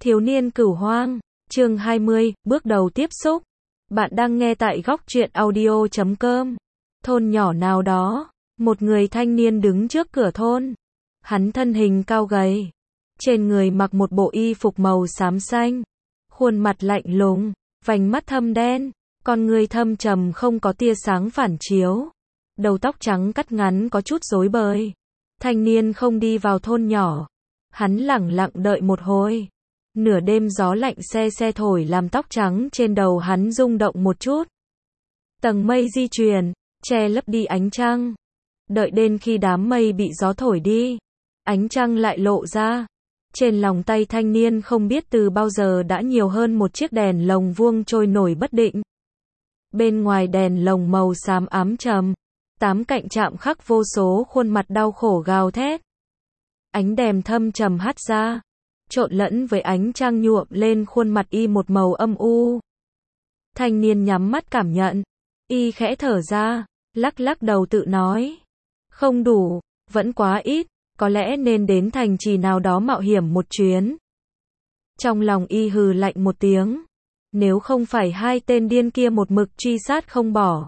Thiếu niên cửu hoang, chương 20, bước đầu tiếp xúc. Bạn đang nghe tại góc truyện audio.com. Thôn nhỏ nào đó, một người thanh niên đứng trước cửa thôn. Hắn thân hình cao gầy, trên người mặc một bộ y phục màu xám xanh, khuôn mặt lạnh lùng, vành mắt thâm đen, con người thâm trầm không có tia sáng phản chiếu. Đầu tóc trắng cắt ngắn có chút rối bời. Thanh niên không đi vào thôn nhỏ. Hắn lẳng lặng đợi một hồi. Nửa đêm gió lạnh se se thổi làm tóc trắng trên đầu hắn rung động một chút. Tầng mây di chuyển, che lấp đi ánh trăng. Đợi đến khi đám mây bị gió thổi đi, ánh trăng lại lộ ra. Trên lòng tay thanh niên không biết từ bao giờ đã nhiều hơn một chiếc đèn lồng vuông trôi nổi bất định. Bên ngoài đèn lồng màu xám ám trầm, tám cạnh chạm khắc vô số khuôn mặt đau khổ gào thét. Ánh đèn thâm trầm hắt ra, trộn lẫn với ánh trăng nhuộm lên khuôn mặt y một màu âm u. Thanh niên nhắm mắt cảm nhận, y khẽ thở ra, lắc lắc đầu tự nói. Không đủ, vẫn quá ít, có lẽ nên đến thành trì nào đó mạo hiểm một chuyến. Trong lòng y hừ lạnh một tiếng, nếu không phải hai tên điên kia một mực truy sát không bỏ,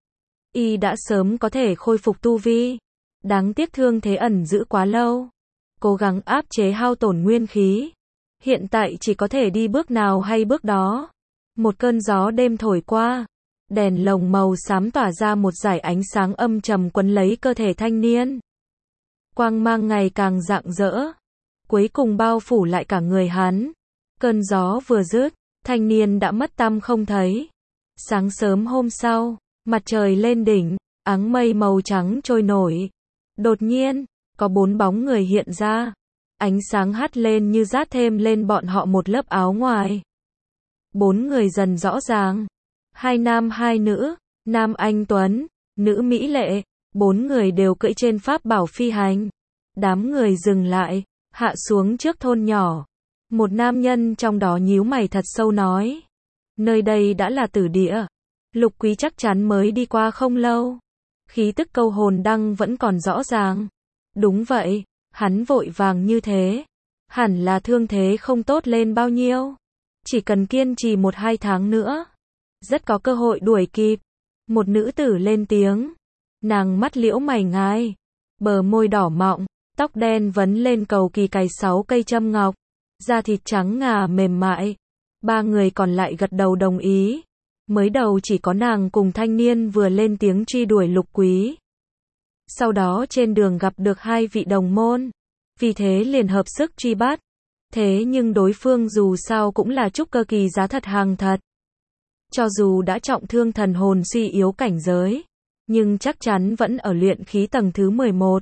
y đã sớm có thể khôi phục tu vi. Đáng tiếc thương thế ẩn giữ quá lâu, cố gắng áp chế hao tổn nguyên khí, hiện tại chỉ có thể đi bước nào hay bước đó. Một cơn gió đêm thổi qua, đèn lồng màu xám tỏa ra một dải ánh sáng âm trầm quấn lấy cơ thể thanh niên. Quang mang ngày càng rạng rỡ, cuối cùng bao phủ lại cả người hắn. Cơn gió vừa dứt, thanh niên đã mất tăm không thấy. Sáng sớm hôm sau, mặt trời lên đỉnh, áng mây màu trắng trôi nổi. Đột nhiên, có 4 bóng người hiện ra. Ánh sáng hắt lên như dát thêm lên bọn họ một lớp áo ngoài. 4 người dần rõ ràng. 2 nam 2 nữ, nam anh tuấn, nữ mỹ lệ. 4 người đều cưỡi trên pháp bảo phi hành. Đám người dừng lại, hạ xuống trước thôn nhỏ. Một nam nhân trong đó nhíu mày thật sâu nói. Nơi đây đã là tử địa. Lục Quý chắc chắn mới đi qua không lâu. Khí tức câu hồn đăng vẫn còn rõ ràng. Đúng vậy, hắn vội vàng như thế. Hẳn là thương thế không tốt lên bao nhiêu. Chỉ cần kiên trì 1-2 tháng nữa, rất có cơ hội đuổi kịp. Một nữ tử lên tiếng. Nàng mắt liễu mày ngài, bờ môi đỏ mọng, tóc đen vấn lên cầu kỳ cài 6 cây châm ngọc, da thịt trắng ngà mềm mại. 3 người còn lại gật đầu đồng ý. Mới đầu chỉ có nàng cùng thanh niên vừa lên tiếng truy đuổi Lục Quý. Sau đó trên đường gặp được 2 vị đồng môn, vì thế liền hợp sức truy bắt. Thế nhưng đối phương dù sao cũng là trúc cơ kỳ giá thật hàng thật. Cho dù đã trọng thương thần hồn suy yếu cảnh giới, nhưng chắc chắn vẫn ở luyện khí tầng thứ 11,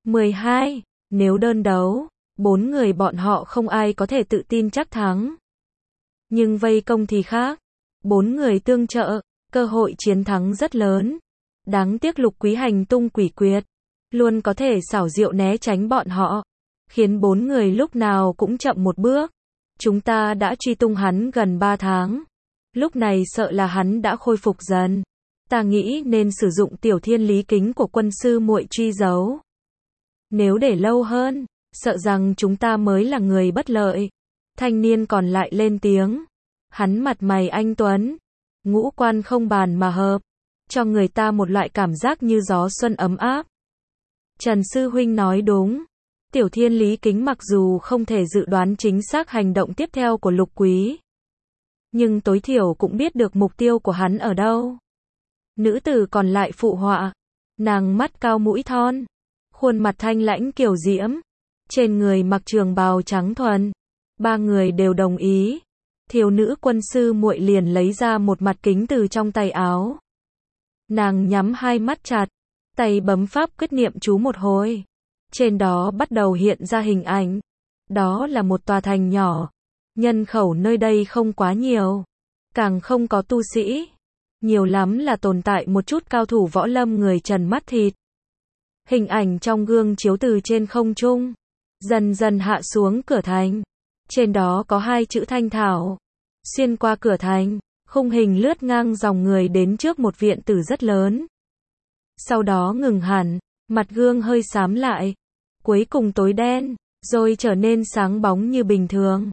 12. Nếu đơn đấu, 4 người bọn họ không ai có thể tự tin chắc thắng. Nhưng vây công thì khác. 4 người tương trợ, cơ hội chiến thắng rất lớn. Đáng tiếc Lục Quý hành tung quỷ quyệt, luôn có thể xảo diệu né tránh bọn họ, khiến 4 người lúc nào cũng chậm một bước. Chúng ta đã truy tung hắn gần 3 tháng. Lúc này sợ là hắn đã khôi phục dần. Ta nghĩ nên sử dụng tiểu thiên lý kính của quân sư muội truy giấu. Nếu để lâu hơn, sợ rằng chúng ta mới là người bất lợi. Thanh niên còn lại lên tiếng. Hắn mặt mày anh tuấn, ngũ quan không bàn mà hợp, cho người ta một loại cảm giác như gió xuân ấm áp. Trần sư huynh nói đúng. Tiểu thiên lý kính mặc dù không thể dự đoán chính xác hành động tiếp theo của Lục Quý, nhưng tối thiểu cũng biết được mục tiêu của hắn ở đâu. Nữ tử còn lại phụ họa. Nàng mắt cao mũi thon, khuôn mặt thanh lãnh kiều diễm, trên người mặc trường bào trắng thuần. 3 người đều đồng ý. Thiếu nữ quân sư muội liền lấy ra một mặt kính từ trong tay áo. Nàng nhắm 2 mắt chặt, tay bấm pháp quyết niệm chú một hồi. Trên đó bắt đầu hiện ra hình ảnh. Đó là một tòa thành nhỏ. Nhân khẩu nơi đây không quá nhiều, càng không có tu sĩ. Nhiều lắm là tồn tại một chút cao thủ võ lâm người trần mắt thịt. Hình ảnh trong gương chiếu từ trên không trung, dần dần hạ xuống cửa thành. Trên đó có 2 chữ Thanh Thảo. Xuyên qua cửa thành, khung hình lướt ngang dòng người đến trước một viện tử rất lớn. Sau đó ngừng hẳn, mặt gương hơi xám lại, cuối cùng tối đen, rồi trở nên sáng bóng như bình thường.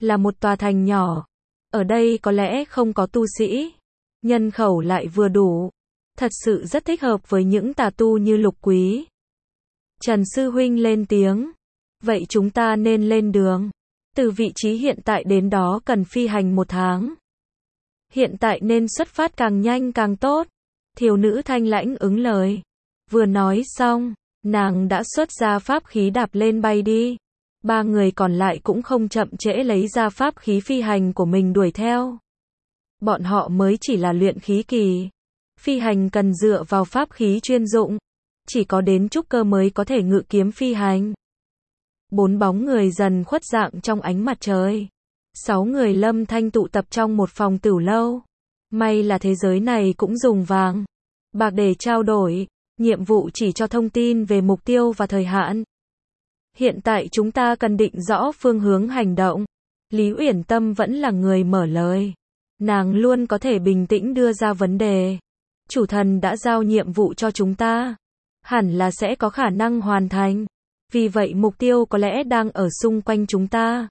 là một tòa thành nhỏ. Ở đây có lẽ không có tu sĩ, nhân khẩu lại vừa đủ. Thật sự rất thích hợp với những tà tu như Lục Quý. Trần Sư Huynh lên tiếng. Vậy chúng ta nên lên đường. Từ vị trí hiện tại đến đó cần phi hành 1 tháng. Hiện tại nên xuất phát càng nhanh càng tốt. Thiếu nữ Thanh Lãnh ứng lời. Vừa nói xong, nàng đã xuất ra pháp khí đạp lên bay đi. 3 người còn lại cũng không chậm trễ lấy ra pháp khí phi hành của mình đuổi theo. Bọn họ mới chỉ là luyện khí kỳ. Phi hành cần dựa vào pháp khí chuyên dụng. Chỉ có đến trúc cơ mới có thể ngự kiếm phi hành. 4 bóng người dần khuất dạng trong ánh mặt trời. 6 người Lâm Thanh tụ tập trong một phòng tửu lâu. May là thế giới này cũng dùng vàng, bạc để trao đổi. Nhiệm vụ chỉ cho thông tin về mục tiêu và thời hạn. Hiện tại chúng ta cần định rõ phương hướng hành động. Lý Uyển Tâm vẫn là người mở lời. Nàng luôn có thể bình tĩnh đưa ra vấn đề. Chủ thần đã giao nhiệm vụ cho chúng ta. Hẳn là sẽ có khả năng hoàn thành. Vì vậy mục tiêu có lẽ đang ở xung quanh chúng ta.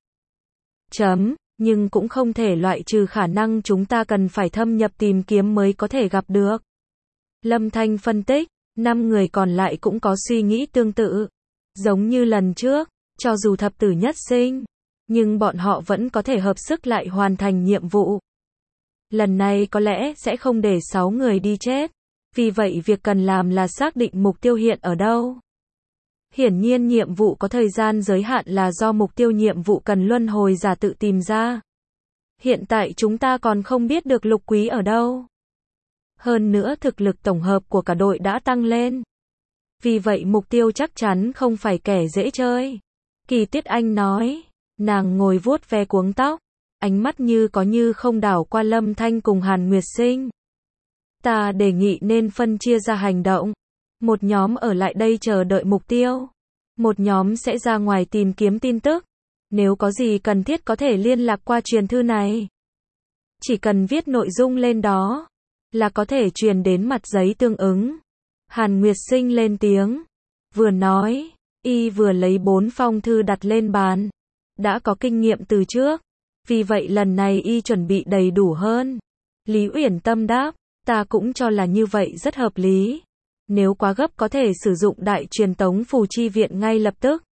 Nhưng cũng không thể loại trừ khả năng chúng ta cần phải thâm nhập tìm kiếm mới có thể gặp được. Lâm Thanh phân tích, 5 người còn lại cũng có suy nghĩ tương tự. Giống như lần trước, cho dù thập tử nhất sinh, nhưng bọn họ vẫn có thể hợp sức lại hoàn thành nhiệm vụ. Lần này có lẽ sẽ không để 6 người đi chết. Vì vậy việc cần làm là xác định mục tiêu hiện ở đâu. Hiển nhiên nhiệm vụ có thời gian giới hạn là do mục tiêu nhiệm vụ cần luân hồi giả tự tìm ra. Hiện tại chúng ta còn không biết được Lục Quý ở đâu. Hơn nữa thực lực tổng hợp của cả đội đã tăng lên. Vì vậy mục tiêu chắc chắn không phải kẻ dễ chơi. Kỳ Tiết Anh nói. Nàng ngồi vuốt ve cuống tóc. Ánh mắt như có như không đảo qua Lâm Thanh cùng Hàn Nguyệt Sinh. Ta đề nghị nên phân chia ra hành động. Một nhóm ở lại đây chờ đợi mục tiêu. Một nhóm sẽ ra ngoài tìm kiếm tin tức. Nếu có gì cần thiết có thể liên lạc qua truyền thư này. Chỉ cần viết nội dung lên đó là có thể truyền đến mặt giấy tương ứng. Hàn Nguyệt Sinh lên tiếng. Vừa nói, y vừa lấy 4 phong thư đặt lên bàn. Đã có kinh nghiệm từ trước. Vì vậy lần này y chuẩn bị đầy đủ hơn. Lý Uyển Tâm đáp. Ta cũng cho là như vậy rất hợp lý. Nếu quá gấp có thể sử dụng đại truyền tống phù chi viện ngay lập tức.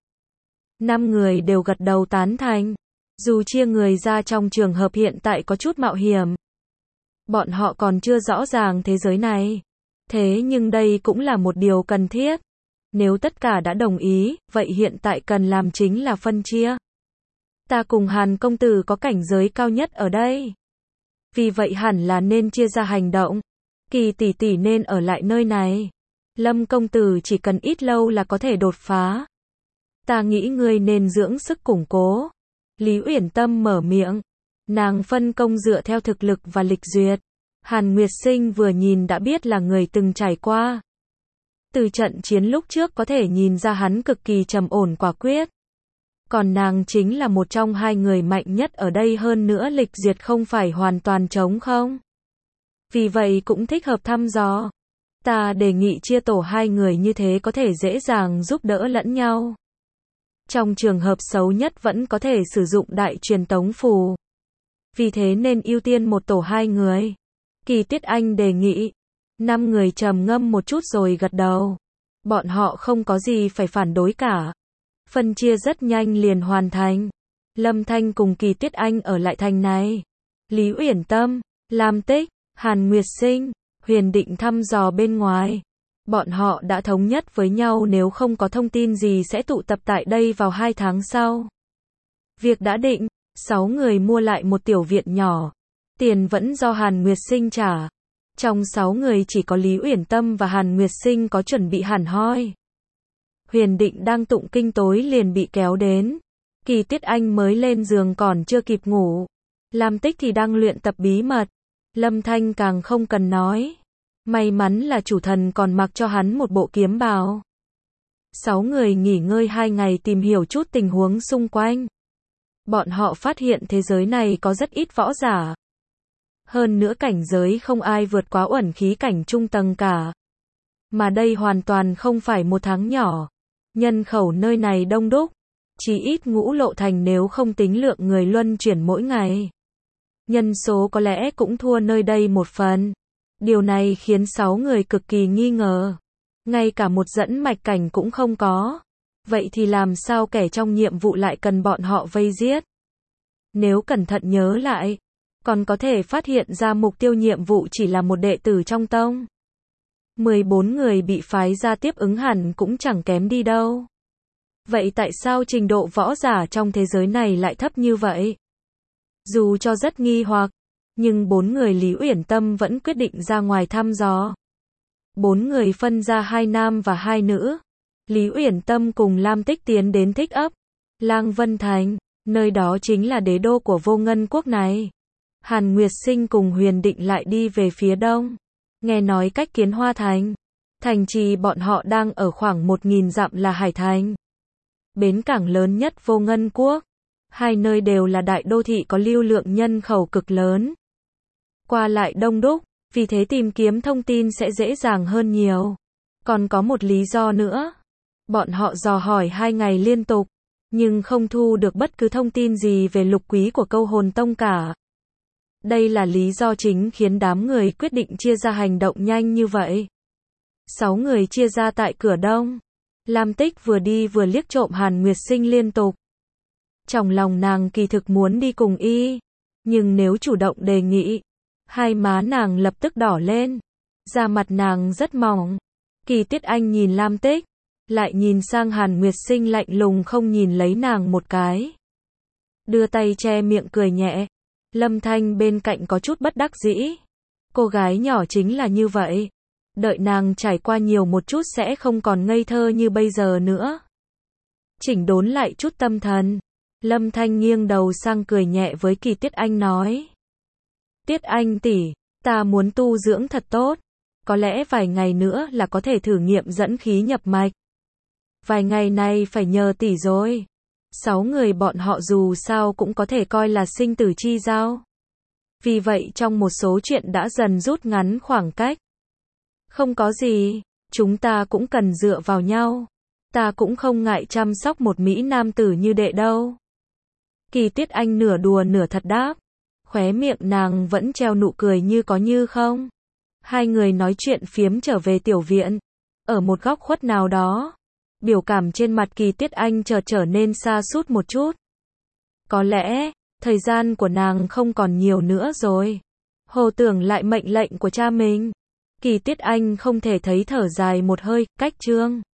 5 người đều gật đầu tán thành. Dù chia người ra trong trường hợp hiện tại có chút mạo hiểm. Bọn họ còn chưa rõ ràng thế giới này. Thế nhưng đây cũng là một điều cần thiết. Nếu tất cả đã đồng ý, vậy hiện tại cần làm chính là phân chia. Ta cùng Hàn công tử có cảnh giới cao nhất ở đây. Vì vậy hẳn là nên chia ra hành động. Kỳ tỷ tỷ nên ở lại nơi này. Lâm công tử chỉ cần ít lâu là có thể đột phá. Ta nghĩ ngươi nên dưỡng sức củng cố. Lý Uyển Tâm mở miệng. Nàng phân công dựa theo thực lực và lịch duyệt. Hàn Nguyệt Sinh vừa nhìn đã biết là người từng trải qua. Từ trận chiến lúc trước có thể nhìn ra hắn cực kỳ trầm ổn quả quyết. Còn nàng chính là một trong 2 người mạnh nhất ở đây, hơn nữa lịch duyệt không phải hoàn toàn trống không. Vì vậy cũng thích hợp thăm dò. Ta đề nghị chia tổ 2 người như thế có thể dễ dàng giúp đỡ lẫn nhau. Trong trường hợp xấu nhất vẫn có thể sử dụng đại truyền tống phù. Vì thế nên ưu tiên một tổ 2 người. Kỳ Tiết Anh đề nghị. 5 người trầm ngâm một chút rồi gật đầu. Bọn họ không có gì phải phản đối cả. Phân chia rất nhanh liền hoàn thành. Lâm Thanh cùng Kỳ Tiết Anh ở lại thành này. Lý Uyển Tâm, Lam Tích, Hàn Nguyệt Sinh, Huyền Định thăm dò bên ngoài. Bọn họ đã thống nhất với nhau nếu không có thông tin gì sẽ tụ tập tại đây vào 2 tháng sau. Việc đã định, 6 người mua lại một tiểu viện nhỏ. Tiền vẫn do Hàn Nguyệt Sinh trả. Trong 6 người chỉ có Lý Uyển Tâm và Hàn Nguyệt Sinh có chuẩn bị hẳn hoi. Huyền Định đang tụng kinh tối liền bị kéo đến. Kỳ Tiết Anh mới lên giường còn chưa kịp ngủ. Lam Tích thì đang luyện tập bí mật. Lâm Thanh càng không cần nói. May mắn là chủ thần còn mặc cho hắn một bộ kiếm bào. 6 người nghỉ ngơi 2 ngày tìm hiểu chút tình huống xung quanh. Bọn họ phát hiện thế giới này có rất ít võ giả. Hơn nữa cảnh giới không ai vượt quá uẩn khí cảnh trung tầng cả. Mà đây hoàn toàn không phải một tháng nhỏ. Nhân khẩu nơi này đông đúc. Chí ít Ngũ Lộ Thành nếu không tính lượng người luân chuyển mỗi ngày. Nhân số có lẽ cũng thua nơi đây một phần. Điều này khiến 6 người cực kỳ nghi ngờ. Ngay cả một dẫn mạch cảnh cũng không có. Vậy thì làm sao kẻ trong nhiệm vụ lại cần bọn họ vây giết? Nếu cẩn thận nhớ lại, còn có thể phát hiện ra mục tiêu nhiệm vụ chỉ là một đệ tử trong tông. 14 người bị phái ra tiếp ứng hẳn cũng chẳng kém đi đâu. Vậy tại sao trình độ võ giả trong thế giới này lại thấp như vậy? Dù cho rất nghi hoặc, nhưng 4 người Lý Uyển Tâm vẫn quyết định ra ngoài thăm dò. 4 người phân ra 2 nam và 2 nữ. Lý Uyển Tâm cùng Lam Tích tiến đến Thích Ấp, Lang Vân Thành, nơi đó chính là đế đô của Vô Ngân quốc này. Hàn Nguyệt Sinh cùng Huyền Định lại đi về phía đông. Nghe nói cách Kiến Hoa Thành, thành trì bọn họ đang ở khoảng 1.000 dặm là Hải Thành. Bến cảng lớn nhất Vô Ngân quốc. Hai nơi đều là đại đô thị có lưu lượng nhân khẩu cực lớn. Qua lại đông đúc, vì thế tìm kiếm thông tin sẽ dễ dàng hơn nhiều. Còn có một lý do nữa. Bọn họ dò hỏi 2 ngày liên tục, nhưng không thu được bất cứ thông tin gì về Lục Quý của Câu Hồn Tông cả. Đây là lý do chính khiến đám người quyết định chia ra hành động nhanh như vậy. 6 người chia ra tại cửa đông. Lam Tích vừa đi vừa liếc trộm Hàn Nguyệt Sinh liên tục. Trong lòng nàng kỳ thực muốn đi cùng y, nhưng nếu chủ động đề nghị, hai má nàng lập tức đỏ lên. Da mặt nàng rất mỏng. Kỳ Tiết Anh nhìn Lam Tích, lại nhìn sang Hàn Nguyệt Sinh lạnh lùng không nhìn lấy nàng một cái. Đưa tay che miệng cười nhẹ. Lâm Thanh bên cạnh có chút bất đắc dĩ. Cô gái nhỏ chính là như vậy. Đợi nàng trải qua nhiều một chút sẽ không còn ngây thơ như bây giờ nữa. Chỉnh đốn lại chút tâm thần. Lâm Thanh nghiêng đầu sang cười nhẹ với Kỳ Tiết Anh nói. Tiết Anh tỷ, ta muốn tu dưỡng thật tốt. Có lẽ vài ngày nữa là có thể thử nghiệm dẫn khí nhập mạch. Vài ngày này phải nhờ tỷ rồi. 6 người bọn họ dù sao cũng có thể coi là sinh tử chi giao. Vì vậy trong một số chuyện đã dần rút ngắn khoảng cách. Không có gì, chúng ta cũng cần dựa vào nhau. Ta cũng không ngại chăm sóc một mỹ nam tử như đệ đâu. Kỳ Tiết Anh nửa đùa nửa thật đáp. Khóe miệng nàng vẫn treo nụ cười như có như không. Hai người nói chuyện phiếm trở về tiểu viện. Ở một góc khuất nào đó, biểu cảm trên mặt Kỳ Tiết Anh chợt trở nên sa sút một chút. Có lẽ, thời gian của nàng không còn nhiều nữa rồi. Hồ tưởng lại mệnh lệnh của cha mình. Kỳ Tiết Anh không thể thấy thở dài một hơi, cách chương.